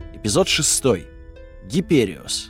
Эпизод 6. Гипериос.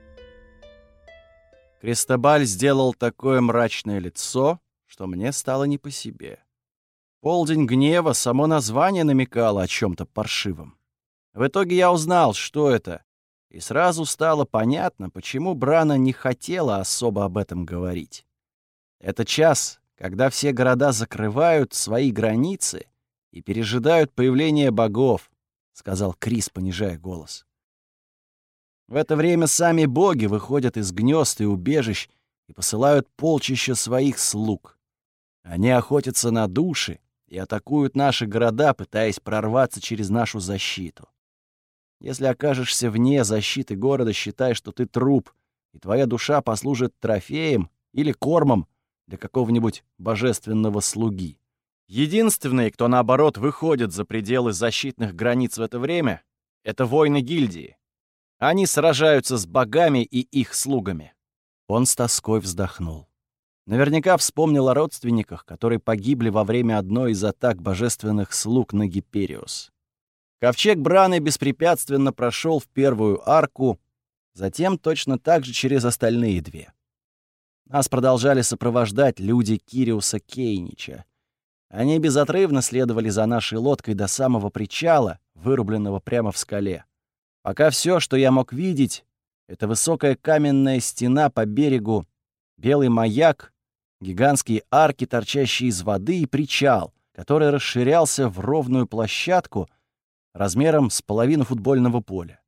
Кристобаль сделал такое мрачное лицо, что мне стало не по себе. Полдень гнева, само название намекало о чем-то паршивом. В итоге я узнал, что это, и сразу стало понятно, почему Брана не хотела особо об этом говорить. Это час, когда все города закрывают свои границы и пережидают появление богов, — сказал Крис, понижая голос. В это время сами боги выходят из гнезд и убежищ и посылают полчища своих слуг. Они охотятся на души и атакуют наши города, пытаясь прорваться через нашу защиту. Если окажешься вне защиты города, считай, что ты труп, и твоя душа послужит трофеем или кормом для какого-нибудь божественного слуги. Единственные, кто, наоборот, выходит за пределы защитных границ в это время, — это воины гильдии. Они сражаются с богами и их слугами. Он с тоской вздохнул. Наверняка вспомнил о родственниках, которые погибли во время одной из атак божественных слуг на Гипериос. Ковчег Браны беспрепятственно прошел в первую арку, затем точно так же через остальные две. Нас продолжали сопровождать люди Кириуса Кейнича. Они безотрывно следовали за нашей лодкой до самого причала, вырубленного прямо в скале. Пока все, что я мог видеть, это высокая каменная стена по берегу, белый маяк, гигантские арки, торчащие из воды, и причал, который расширялся в ровную площадку размером с половину футбольного поля.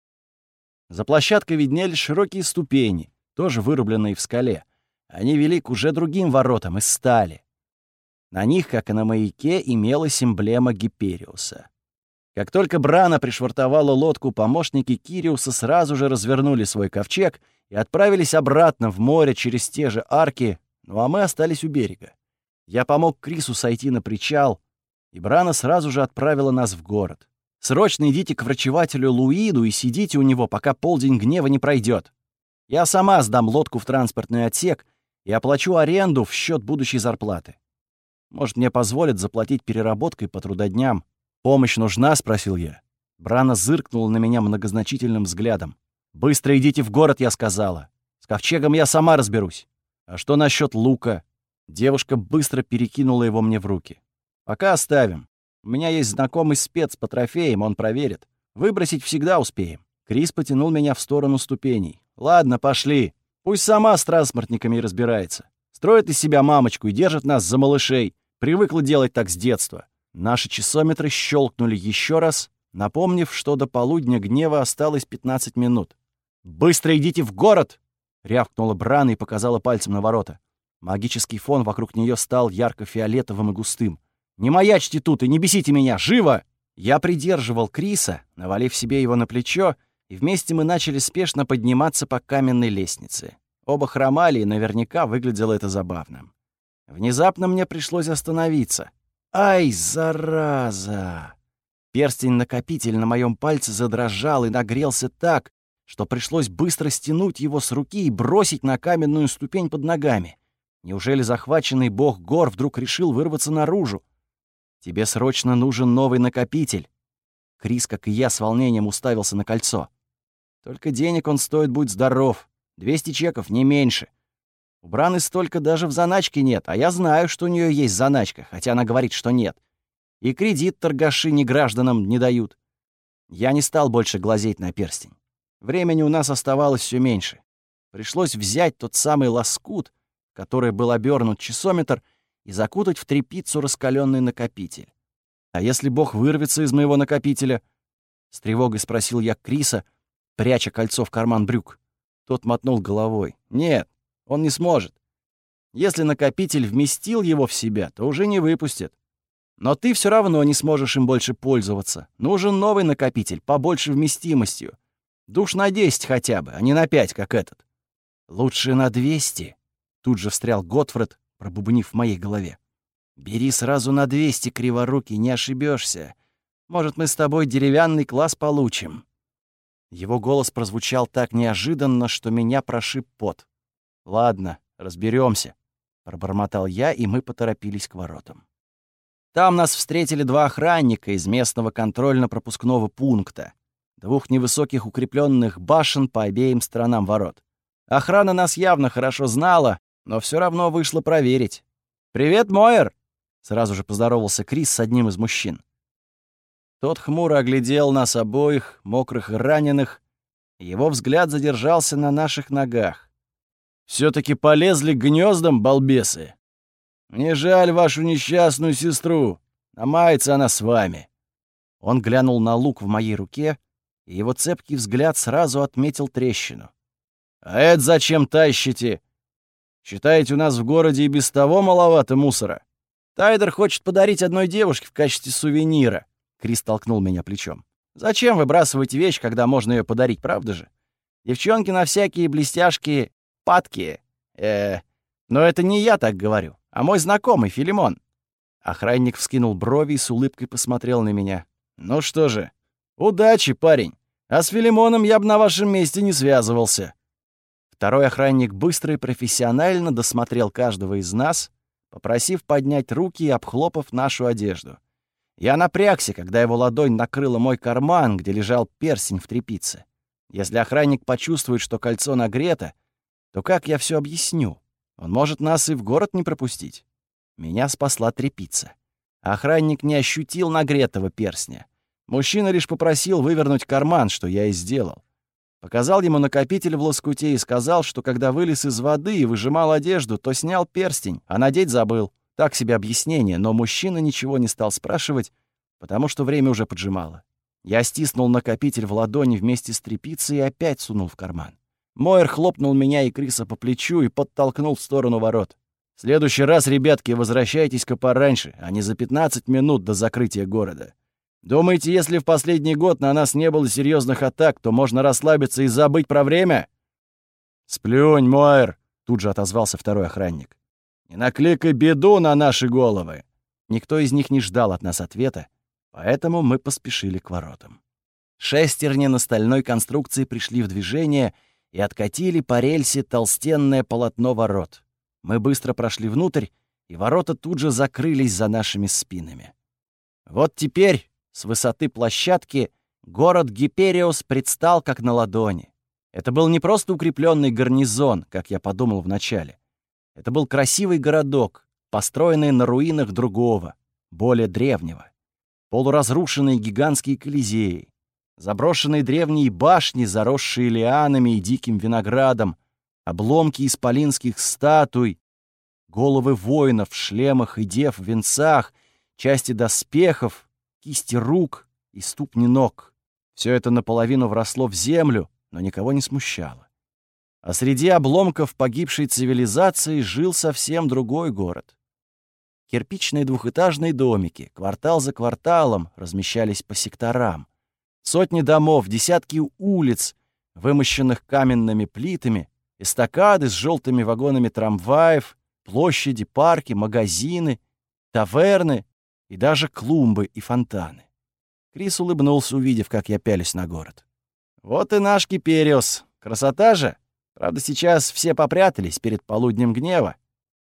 За площадкой виднелись широкие ступени, тоже вырубленные в скале. Они вели к уже другим воротам из стали. На них, как и на маяке, имелась эмблема Гипериуса. Как только Брана пришвартовала лодку, помощники Кириуса сразу же развернули свой ковчег и отправились обратно в море через те же арки, ну а мы остались у берега. Я помог Крису сойти на причал, и Брана сразу же отправила нас в город. «Срочно идите к врачевателю Луиду и сидите у него, пока полдень гнева не пройдет. Я сама сдам лодку в транспортный отсек и оплачу аренду в счет будущей зарплаты. Может, мне позволят заплатить переработкой по трудодням. «Помощь нужна?» — спросил я. Брана зыркнула на меня многозначительным взглядом. «Быстро идите в город», — я сказала. «С ковчегом я сама разберусь. А что насчет лука?» Девушка быстро перекинула его мне в руки. «Пока оставим. У меня есть знакомый спец по трофеям, он проверит. Выбросить всегда успеем». Крис потянул меня в сторону ступеней. «Ладно, пошли. Пусть сама с транспортниками и разбирается. Строит из себя мамочку и держит нас за малышей. Привыкла делать так с детства». Наши часометры щелкнули еще раз, напомнив, что до полудня гнева осталось 15 минут. «Быстро идите в город!» — рявкнула Брана и показала пальцем на ворота. Магический фон вокруг нее стал ярко-фиолетовым и густым. «Не маячьте тут и не бесите меня! Живо!» Я придерживал Криса, навалив себе его на плечо, и вместе мы начали спешно подниматься по каменной лестнице. Оба хромали, и наверняка выглядело это забавным. Внезапно мне пришлось остановиться. «Ай, зараза!» Перстень-накопитель на моем пальце задрожал и нагрелся так, что пришлось быстро стянуть его с руки и бросить на каменную ступень под ногами. Неужели захваченный бог гор вдруг решил вырваться наружу? «Тебе срочно нужен новый накопитель!» Крис, как и я, с волнением уставился на кольцо. «Только денег он стоит, будь здоров. 200 чеков, не меньше. У Браны столько даже в заначке нет, а я знаю, что у нее есть заначка, хотя она говорит, что нет. И кредит торгаши негражданам не дают». Я не стал больше глазеть на перстень. Времени у нас оставалось все меньше. Пришлось взять тот самый лоскут, который был обернут часометр, и закутать в тряпицу раскаленный накопитель. «А если бог вырвется из моего накопителя?» — с тревогой спросил я Криса, пряча кольцо в карман брюк. Тот мотнул головой. «Нет, он не сможет. Если накопитель вместил его в себя, то уже не выпустит. Но ты все равно не сможешь им больше пользоваться. Нужен новый накопитель, побольше вместимостью. Душ на 10 хотя бы, а не на 5, как этот». «Лучше на 200», — тут же встрял Готфред, пробубнив в моей голове. «Бери сразу на 200, криворукий, не ошибешься. Может, мы с тобой деревянный класс получим». Его голос прозвучал так неожиданно, что меня прошиб пот. «Ладно, разберемся, пробормотал я, и мы поторопились к воротам. Там нас встретили два охранника из местного контрольно-пропускного пункта. 2 невысоких укрепленных башен по обеим сторонам ворот. Охрана нас явно хорошо знала, но все равно вышла проверить. «Привет, Мойер!» — сразу же поздоровался Крис с одним из мужчин. Тот хмуро оглядел нас обоих, мокрых и раненых, и его взгляд задержался на наших ногах. «Все-таки полезли к гнездам, балбесы! Мне жаль вашу несчастную сестру, намается она с вами!» Он глянул на лук в моей руке, и его цепкий взгляд сразу отметил трещину. «А это зачем тащите? Считаете, у нас в городе и без того маловато мусора? Тайдер хочет подарить одной девушке в качестве сувенира». Крис толкнул меня плечом. «Зачем выбрасывать вещь, когда можно ее подарить, правда же? Девчонки на всякие блестяшки падкие. Но это не я так говорю, а мой знакомый Филимон». Охранник вскинул брови и с улыбкой посмотрел на меня. «Ну что же, удачи, парень. А с Филимоном я бы на вашем месте не связывался». Второй охранник быстро и профессионально досмотрел каждого из нас, попросив поднять руки и обхлопав нашу одежду. Я напрягся, когда его ладонь накрыла мой карман, где лежал перстень в тряпице. Если охранник почувствует, что кольцо нагрето, то как я все объясню? Он может нас и в город не пропустить. Меня спасла тряпица. Охранник не ощутил нагретого перстня. Мужчина лишь попросил вывернуть карман, что я и сделал. Показал ему накопитель в лоскуте и сказал, что когда вылез из воды и выжимал одежду, то снял перстень, а надеть забыл. Так себе объяснение, но мужчина ничего не стал спрашивать, потому что время уже поджимало. Я стиснул накопитель в ладони вместе с тряпицей и опять сунул в карман. Мойер хлопнул меня и Криса по плечу и подтолкнул в сторону ворот. «В следующий раз, ребятки, возвращайтесь-ка пораньше, а не за 15 минут до закрытия города. Думаете, если в последний год на нас не было серьезных атак, то можно расслабиться и забыть про время?» «Сплюнь, Мойер!» — тут же отозвался второй охранник. «Не накликай беду на наши головы!» Никто из них не ждал от нас ответа, поэтому мы поспешили к воротам. Шестерни на стальной конструкции пришли в движение и откатили по рельсе толстенное полотно ворот. Мы быстро прошли внутрь, и ворота тут же закрылись за нашими спинами. Вот теперь, с высоты площадки, город Гипериос предстал как на ладони. Это был не просто укрепленный гарнизон, как я подумал вначале. Это был красивый городок, построенный на руинах другого, более древнего. Полуразрушенные гигантские колизеи, заброшенные древние башни, заросшие лианами и диким виноградом, обломки исполинских статуй, головы воинов в шлемах и дев в венцах, части доспехов, кисти рук и ступни ног. Все это наполовину вросло в землю, но никого не смущало. А среди обломков погибшей цивилизации жил совсем другой город. Кирпичные двухэтажные домики, квартал за кварталом, размещались по секторам. Сотни домов, десятки улиц, вымощенных каменными плитами, эстакады с желтыми вагонами трамваев, площади, парки, магазины, таверны и даже клумбы и фонтаны. Крис улыбнулся, увидев, как я пялюсь на город. «Вот и наш Гипериос. Красота же! Правда, сейчас все попрятались перед полуднем гнева.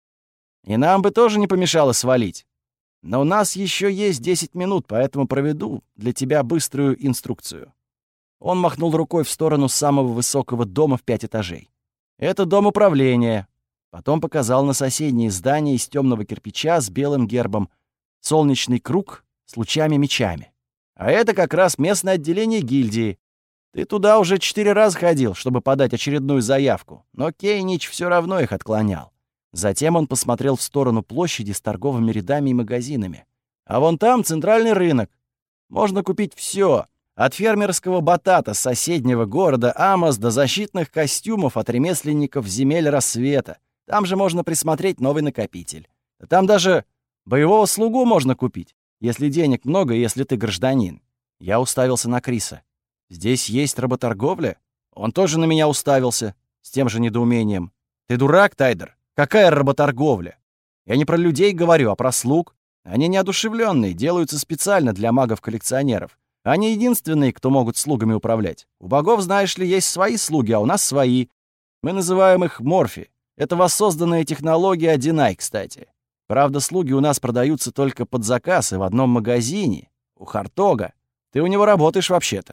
И нам бы тоже не помешало свалить. Но у нас еще есть 10 минут, поэтому проведу для тебя быструю инструкцию». Он махнул рукой в сторону самого высокого дома в 5 этажей. «Это дом управления». Потом показал на соседнее здание из темного кирпича с белым гербом, солнечный круг с лучами-мечами. «А это как раз местное отделение гильдии. Ты туда уже 4 раза ходил, чтобы подать очередную заявку, но Кейнич все равно их отклонял». Затем он посмотрел в сторону площади с торговыми рядами и магазинами. «А вон там центральный рынок. Можно купить все, от фермерского батата с соседнего города Амос до защитных костюмов от ремесленников земель рассвета. Там же можно присмотреть новый накопитель. Там даже боевого слугу можно купить, если денег много и если ты гражданин». Я уставился на Криса. «Здесь есть работорговля?» Он тоже на меня уставился, с тем же недоумением. «Ты дурак, Тайдер? Какая работорговля? Я не про людей говорю, а про слуг. Они неодушевленные, делаются специально для магов-коллекционеров. Они единственные, кто могут слугами управлять. У богов, знаешь ли, есть свои слуги, а у нас свои. Мы называем их морфи. Это воссозданная технология Одинай, кстати. Правда, слуги у нас продаются только под заказ и в одном магазине, у Хартога. Ты у него работаешь вообще-то».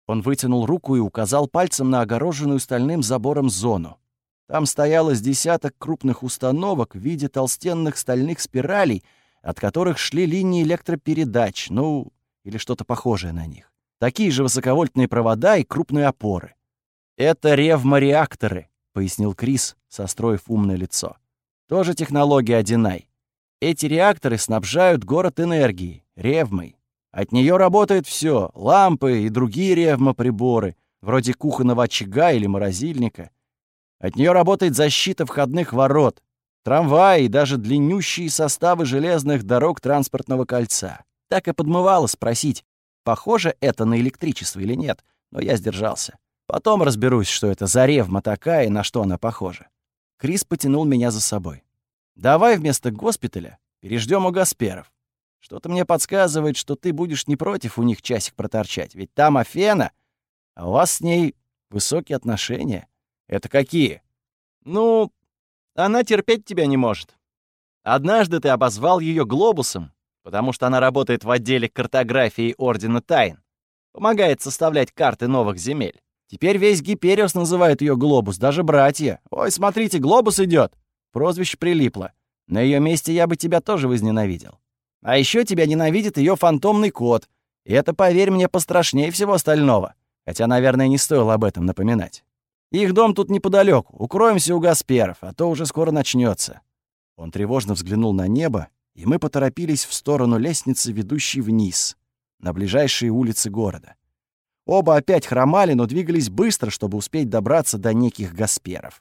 Он вытянул руку и указал пальцем на огороженную стальным забором зону. Там стояло с десяток крупных установок в виде толстенных стальных спиралей, от которых шли линии электропередач, ну, или что-то похожее на них. Такие же высоковольтные провода и крупные опоры. «Это ревмореакторы», — пояснил Крис, состроив умное лицо. «Тоже технология Одинай. Эти реакторы снабжают город энергией, ревмой. От нее работает все: лампы и другие ревмоприборы, вроде кухонного очага или морозильника. От нее работает защита входных ворот, трамваи и даже длиннющие составы железных дорог транспортного кольца. Так и подмывало спросить, похоже это на электричество или нет, но я сдержался. Потом разберусь, что это за ревма такая и на что она похожа». Крис потянул меня за собой. «Давай вместо госпиталя переждем у Гасперов. Что-то мне подсказывает, что ты будешь не против у них часик проторчать, ведь там Афена, а у вас с ней высокие отношения». «Это какие?» «Ну, она терпеть тебя не может. Однажды ты обозвал ее глобусом, потому что она работает в отделе картографии Ордена Тайн, помогает составлять карты новых земель. Теперь весь Гипериос называет ее Глобус, даже братья. Ой, смотрите, Глобус идет. Прозвище прилипло. На ее месте я бы тебя тоже возненавидел. А еще тебя ненавидит ее фантомный кот. И это, поверь мне, пострашнее всего остального. Хотя, наверное, не стоило об этом напоминать. Их дом тут неподалеку. Укроемся у Гасперов, а то уже скоро начнется. Он тревожно взглянул на небо, и мы поторопились в сторону лестницы, ведущей вниз, на ближайшие улицы города. Оба опять хромали, но двигались быстро, чтобы успеть добраться до неких Гасперов.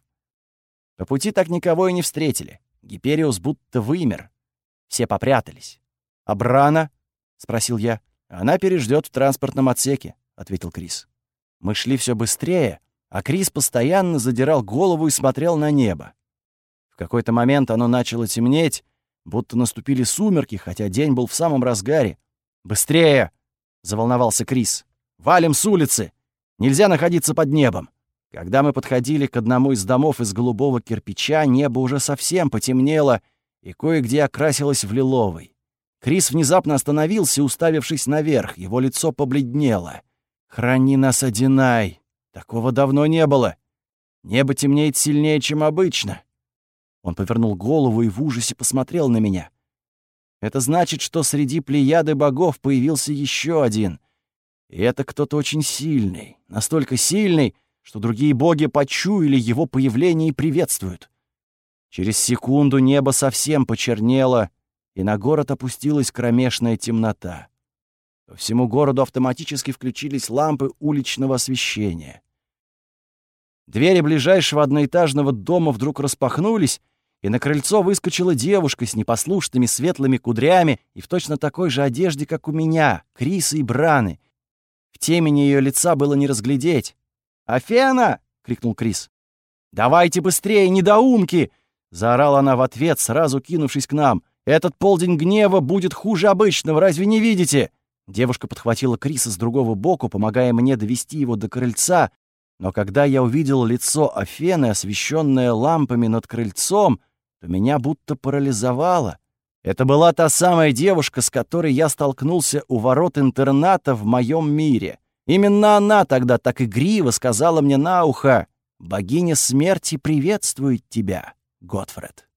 По пути так никого и не встретили. Гипериус будто вымер. Все попрятались. «А Брана?» — спросил я. «Она переждет в транспортном отсеке», — ответил Крис. Мы шли все быстрее, а Крис постоянно задирал голову и смотрел на небо. В какой-то момент оно начало темнеть, будто наступили сумерки, хотя день был в самом разгаре. «Быстрее!» — заволновался Крис. «Валим с улицы! Нельзя находиться под небом!» Когда мы подходили к одному из домов из голубого кирпича, небо уже совсем потемнело и кое-где окрасилось в лиловый. Крис внезапно остановился, уставившись наверх. Его лицо побледнело. «Храни нас, Одинай! Такого давно не было! Небо темнеет сильнее, чем обычно!» Он повернул голову и в ужасе посмотрел на меня. «Это значит, что среди плеяды богов появился еще один. И это кто-то очень сильный, настолько сильный, что другие боги почуяли его появление и приветствуют». Через секунду небо совсем почернело, и на город опустилась кромешная темнота. По всему городу автоматически включились лампы уличного освещения. Двери ближайшего одноэтажного дома вдруг распахнулись, и на крыльцо выскочила девушка с непослушными светлыми кудрями и в точно такой же одежде, как у меня, Криса и Браны. В темени ее лица было не разглядеть. «Афена!» — крикнул Крис. «Давайте быстрее, недоумки!» — заорала она в ответ, сразу кинувшись к нам. «Этот полдень гнева будет хуже обычного, разве не видите?» Девушка подхватила Криса с другого боку, помогая мне довести его до крыльца, но когда я увидел лицо Афены, освещенное лампами над крыльцом, то меня будто парализовало. Это была та самая девушка, с которой я столкнулся у ворот интерната в моем мире. Именно она тогда так игриво сказала мне на ухо: «Богиня смерти приветствует тебя, Готфред».